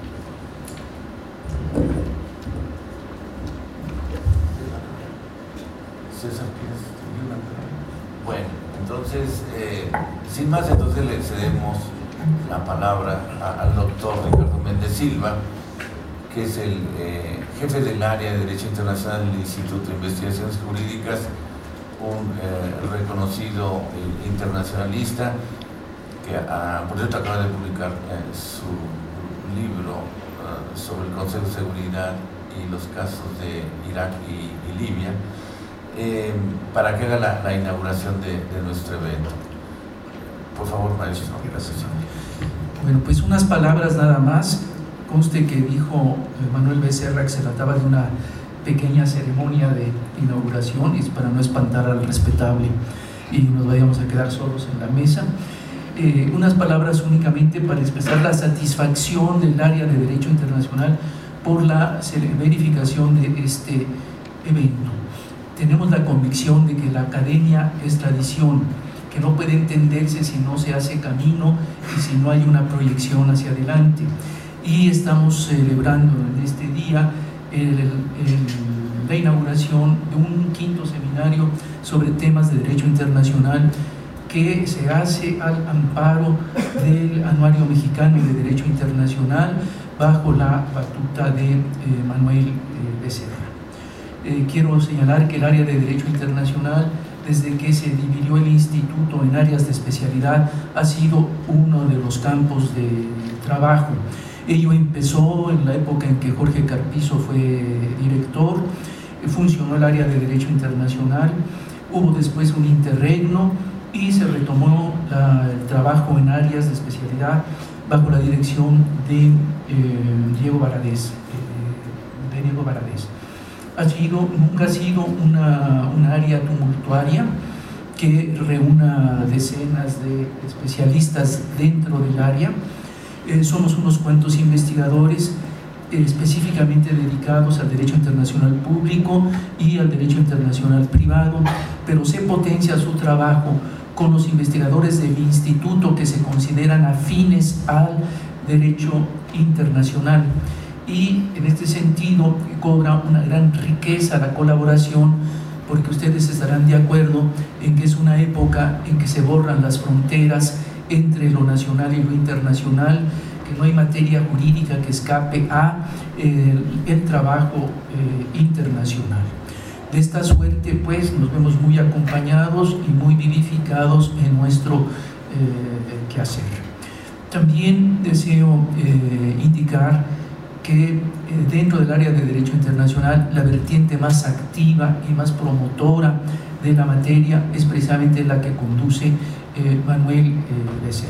César, bueno, entonces, sin más, entonces le cedemos la palabra al doctor Ricardo Méndez Silva, que es el jefe del área de Derecho Internacional del Instituto de Investigaciones Jurídicas, un reconocido internacionalista que, por cierto, acaba de publicar su libro sobre el Consejo de Seguridad y los casos de Irak y Libia, para que haga la inauguración de nuestro evento. Por favor, maestro. Gracias.
Bueno, pues unas palabras nada más. Conste que dijo Manuel Becerra que se trataba de una pequeña ceremonia de inauguración, y es para no espantar al respetable y nos vayamos a quedar solos en la mesa. Unas palabras únicamente para expresar la satisfacción del área de Derecho Internacional por la verificación de este evento. Tenemos la convicción de que la academia es tradición, que no puede entenderse si no se hace camino y si no hay una proyección hacia adelante. Y estamos celebrando en este día la inauguración de un quinto seminario sobre temas de derecho internacional que se hace al amparo del Anuario Mexicano de Derecho Internacional bajo la batuta de Manuel Becerra. Quiero señalar que el área de Derecho Internacional, desde que se dividió el instituto en áreas de especialidad, ha sido uno de los campos de trabajo. Ello empezó en la época en que Jorge Carpizo fue director, funcionó el área de Derecho Internacional, hubo después un interregno y se retomó el trabajo en áreas de especialidad bajo la dirección de Diego Varadez. Nunca ha sido una área tumultuaria que reúna decenas de especialistas dentro del área. Somos unos cuantos investigadores específicamente dedicados al derecho internacional público y al derecho internacional privado, pero se potencia su trabajo con los investigadores del instituto que se consideran afines al derecho internacional. y en este sentido cobra una gran riqueza la colaboración, porque ustedes estarán de acuerdo en que es una época en que se borran las fronteras entre lo nacional y lo internacional, que no hay materia jurídica que escape a el trabajo internacional. De esta suerte, pues, nos vemos muy acompañados y muy vivificados en nuestro quehacer. También deseo indicar que dentro del área de Derecho Internacional, la vertiente más activa y más promotora de la materia es precisamente la que conduce Manuel Becerra.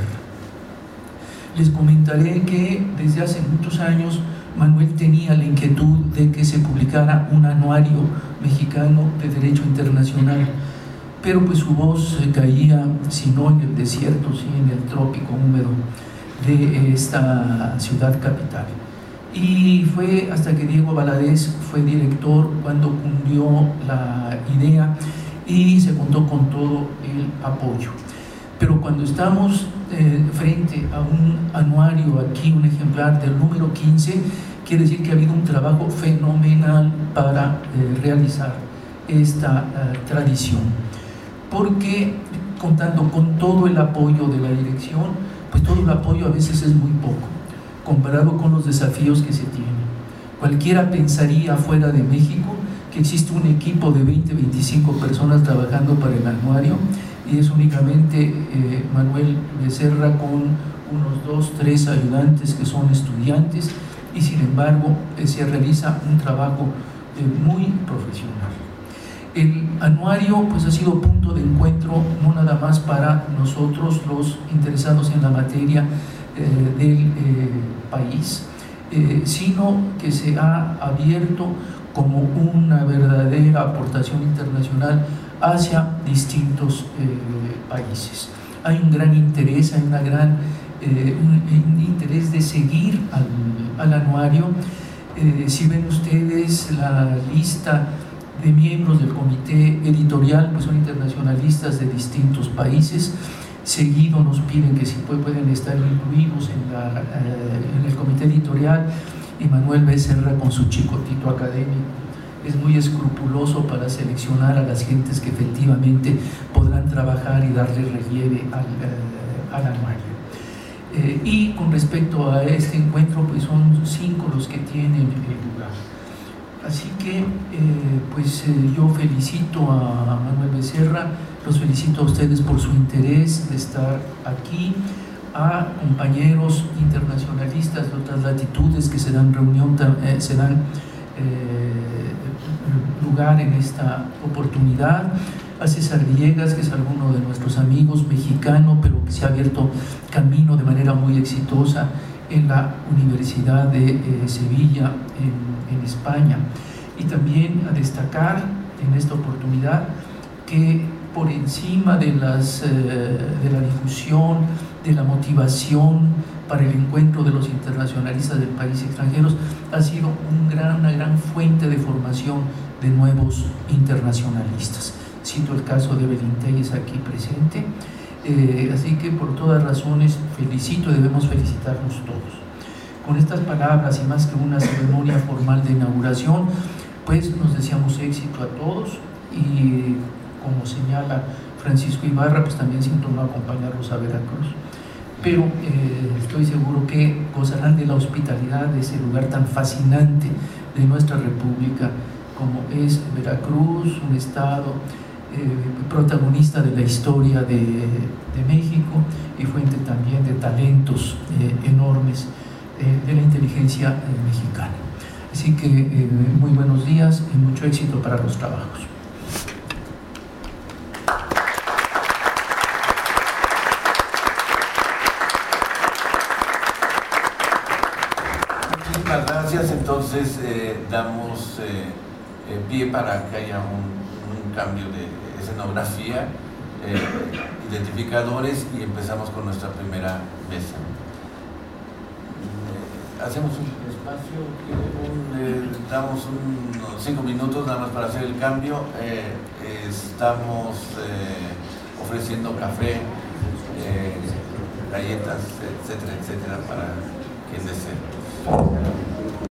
Les comentaré que desde hace muchos años Manuel tenía la inquietud de que se publicara un anuario mexicano de Derecho Internacional, pero pues su voz caía, si no en el desierto, sí en el trópico húmedo de esta ciudad capital. Y fue hasta que Diego Valadez fue director cuando cundió la idea y se contó con todo el apoyo. Pero cuando estamos frente a un anuario, aquí un ejemplar del número 15, quiere decir que ha habido un trabajo fenomenal para realizar esta tradición, porque contando con todo el apoyo de la dirección, pues todo el apoyo a veces es muy poco comparado con los desafíos que se tienen. Cualquiera pensaría fuera de México que existe un equipo de 20-25 personas trabajando para el anuario, y es únicamente Manuel Becerra con unos 2-3 ayudantes que son estudiantes, y sin embargo se realiza un trabajo muy profesional. El anuario pues ha sido punto de encuentro no nada más para nosotros los interesados en la materia del país, sino que se ha abierto como una verdadera aportación internacional hacia distintos países. Hay un gran interés, hay un interés de seguir al anuario. Si ven ustedes la lista de miembros del comité editorial, pues son internacionalistas de distintos países. Seguido nos piden que si pueden estar incluidos en el comité editorial, y Manuel Becerra con su chicotito académico es muy escrupuloso para seleccionar a las gentes que efectivamente podrán trabajar y darle relieve al anuario. Y con respecto a este encuentro, pues son 5 los que tienen lugar. Así que yo felicito a Manuel Becerra, los felicito a ustedes por su interés de estar aquí, a compañeros internacionalistas de otras latitudes que se dan lugar en esta oportunidad, a César Villegas, que es alguno de nuestros amigos mexicano, pero que se ha abierto camino de manera muy exitosa en la Universidad de Sevilla, en España. Y también a destacar en esta oportunidad que por encima de la difusión, de la motivación para el encuentro de los internacionalistas del país extranjeros, ha sido una gran fuente de formación de nuevos internacionalistas. Cito el caso de Belinteyes aquí presente. Así que por todas razones felicito y debemos felicitarnos todos. Con estas palabras y más que una ceremonia formal de inauguración, pues nos deseamos éxito a todos, y como señala Francisco Ibarra, pues también siento no acompañarlos a Veracruz, pero estoy seguro que gozarán de la hospitalidad de ese lugar tan fascinante de nuestra república como es Veracruz, un estado protagonista de la historia de México y fuente también de talentos enormes de la inteligencia mexicana. Así que muy buenos días y mucho éxito para los trabajos.
Muchísimas gracias. Entonces damos pie para que haya un cambio de escenografía, identificadores, y empezamos con nuestra primera mesa. Hacemos un espacio, damos unos 5 minutos nada más para hacer el cambio. Estamos ofreciendo café, galletas, etcétera, etcétera, para quien desee.